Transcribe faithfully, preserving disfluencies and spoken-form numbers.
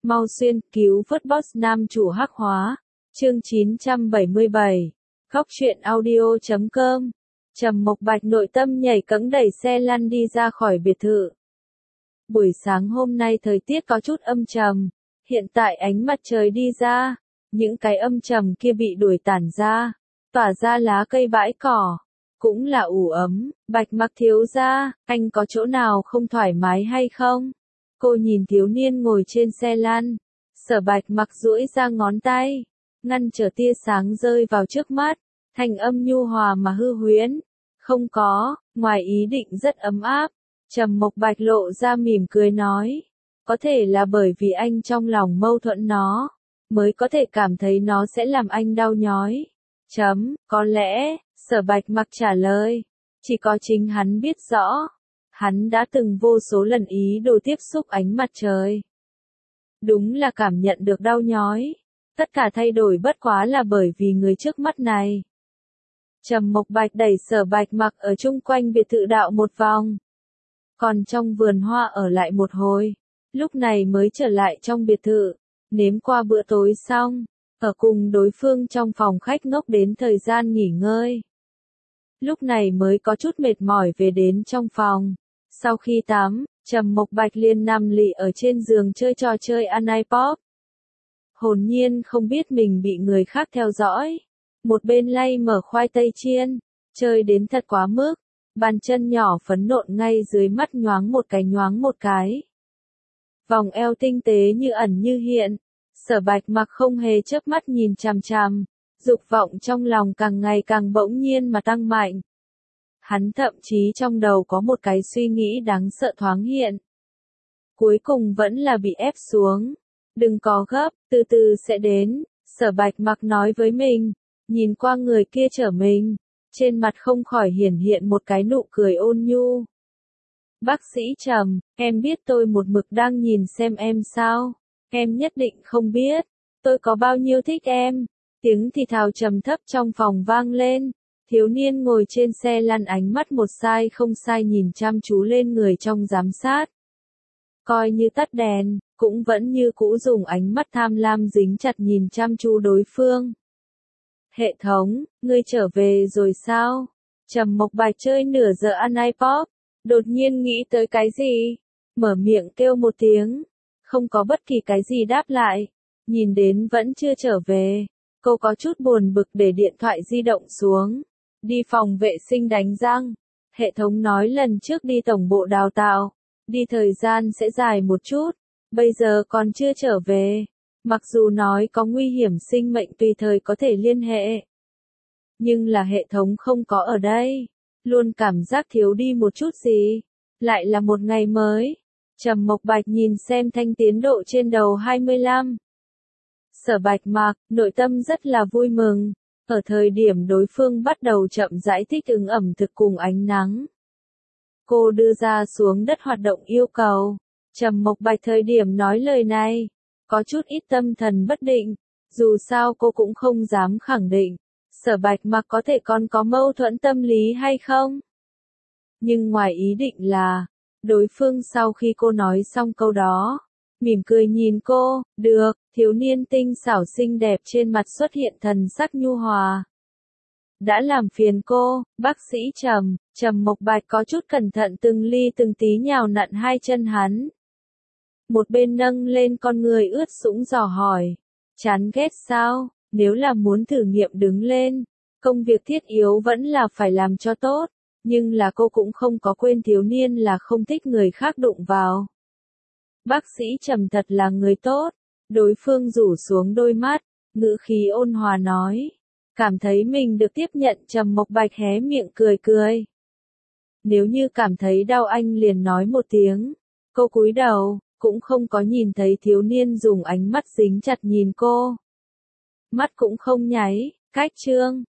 Mau xuyên, cứu vớt boss nam chủ hắc hóa. Chương chín trăm bảy mươi bảy. Góc truyện audio chấm com. Trầm Mộc Bạch nội tâm nhảy cẫng đẩy xe lăn đi ra khỏi biệt thự. Buổi sáng hôm nay thời tiết có chút âm trầm, hiện tại ánh mặt trời đi ra, những cái âm trầm kia bị đuổi tản ra, tỏa ra lá cây bãi cỏ, cũng là ủ ấm. Bạch Mặc thiếu gia, anh có chỗ nào không thoải mái hay không? Cô nhìn thiếu niên ngồi trên xe lăn, Sở Bạch Mặc duỗi ra ngón tay, ngăn trở tia sáng rơi vào trước mắt, thanh âm nhu hòa mà hư huyễn. Không có, ngoài ý định rất ấm áp. Trầm Mộc Bạch lộ ra mỉm cười nói, có thể là bởi vì anh trong lòng mâu thuẫn nó, mới có thể cảm thấy nó sẽ làm anh đau nhói. Chấm, có lẽ, Sở Bạch Mặc trả lời, chỉ có chính hắn biết rõ. Hắn đã từng vô số lần ý đồ tiếp xúc ánh mặt trời. Đúng là cảm nhận được đau nhói. Tất cả thay đổi bất quá là bởi vì người trước mắt này. Trầm Mộc Bạch đẩy Sở Bạch Mặc ở chung quanh biệt thự đạo một vòng. Còn trong vườn hoa ở lại một hồi. Lúc này mới trở lại trong biệt thự. Nếm qua bữa tối xong. Ở cùng đối phương trong phòng khách ngốc đến thời gian nghỉ ngơi. Lúc này mới có chút mệt mỏi về đến trong phòng. Sau khi tắm, Trầm Mộc Bạch liền nằm lì ở trên giường chơi trò chơi ăn iPod. Hồn nhiên không biết mình bị người khác theo dõi. Một bên lay mở khoai tây chiên, chơi đến thật quá mức. Bàn chân nhỏ phấn nộn ngay dưới mắt nhoáng một cái nhoáng một cái. Vòng eo tinh tế như ẩn như hiện. Sở Bạch Mặc không hề chớp mắt nhìn chằm chằm. Dục vọng trong lòng càng ngày càng bỗng nhiên mà tăng mạnh. Hắn thậm chí trong đầu có một cái suy nghĩ đáng sợ thoáng hiện. Cuối cùng vẫn là bị ép xuống. Đừng có gấp, từ từ sẽ đến. Sở Bạch Mặc nói với mình. Nhìn qua người kia trở mình. Trên mặt không khỏi hiển hiện một cái nụ cười ôn nhu. Bác sĩ Trầm, em biết tôi một mực đang nhìn xem em sao? Em nhất định không biết. Tôi có bao nhiêu thích em. Tiếng thì thào trầm thấp trong phòng vang lên. Thiếu niên ngồi trên xe lăn ánh mắt một sai không sai nhìn chăm chú lên người trong giám sát. Coi như tắt đèn, cũng vẫn như cũ dùng ánh mắt tham lam dính chặt nhìn chăm chú đối phương. Hệ thống, ngươi trở về rồi sao? Trầm Mộc Bạch chơi nửa giờ ăn iPod, đột nhiên nghĩ tới cái gì? Mở miệng kêu một tiếng, không có bất kỳ cái gì đáp lại. Nhìn đến vẫn chưa trở về, cô có chút buồn bực để điện thoại di động xuống. Đi phòng vệ sinh đánh răng. Hệ thống nói lần trước đi tổng bộ đào tạo. Đi thời gian sẽ dài một chút. Bây giờ còn chưa trở về. Mặc dù nói có nguy hiểm sinh mệnh tùy thời có thể liên hệ. Nhưng là hệ thống không có ở đây. Luôn cảm giác thiếu đi một chút gì. Lại là một ngày mới. Trầm Mộc Bạch nhìn xem thanh tiến độ trên đầu hai mươi lăm. Sở Bạch Mặc, nội tâm rất là vui mừng. Ở thời điểm đối phương bắt đầu chậm rãi thích ứng ẩm thực cùng ánh nắng. Cô đưa ra xuống đất hoạt động yêu cầu. Trầm Mộc Bạch thời điểm nói lời này. Có chút ít tâm thần bất định. Dù sao cô cũng không dám khẳng định. Sở Bạch Mặc có thể còn có mâu thuẫn tâm lý hay không? Nhưng ngoài ý định là. Đối phương sau khi cô nói xong câu đó. Mỉm cười nhìn cô, được, thiếu niên tinh xảo xinh đẹp trên mặt xuất hiện thần sắc nhu hòa. Đã làm phiền cô, bác sĩ Trầm, Trầm Mộc Bạch có chút cẩn thận từng ly từng tí nhào nặn hai chân hắn. Một bên nâng lên con người ướt sũng dò hỏi, chán ghét sao, nếu là muốn thử nghiệm đứng lên, công việc thiết yếu vẫn là phải làm cho tốt, nhưng là cô cũng không có quên thiếu niên là không thích người khác đụng vào. Bác sĩ Trầm thật là người tốt, đối phương rủ xuống đôi mắt, ngữ khí ôn hòa nói, cảm thấy mình được tiếp nhận. Trầm Mộc Bạch hé miệng cười cười. Nếu như cảm thấy đau anh liền nói một tiếng, cô cúi đầu, cũng không có nhìn thấy thiếu niên dùng ánh mắt dính chặt nhìn cô. Mắt cũng không nháy, cách chương.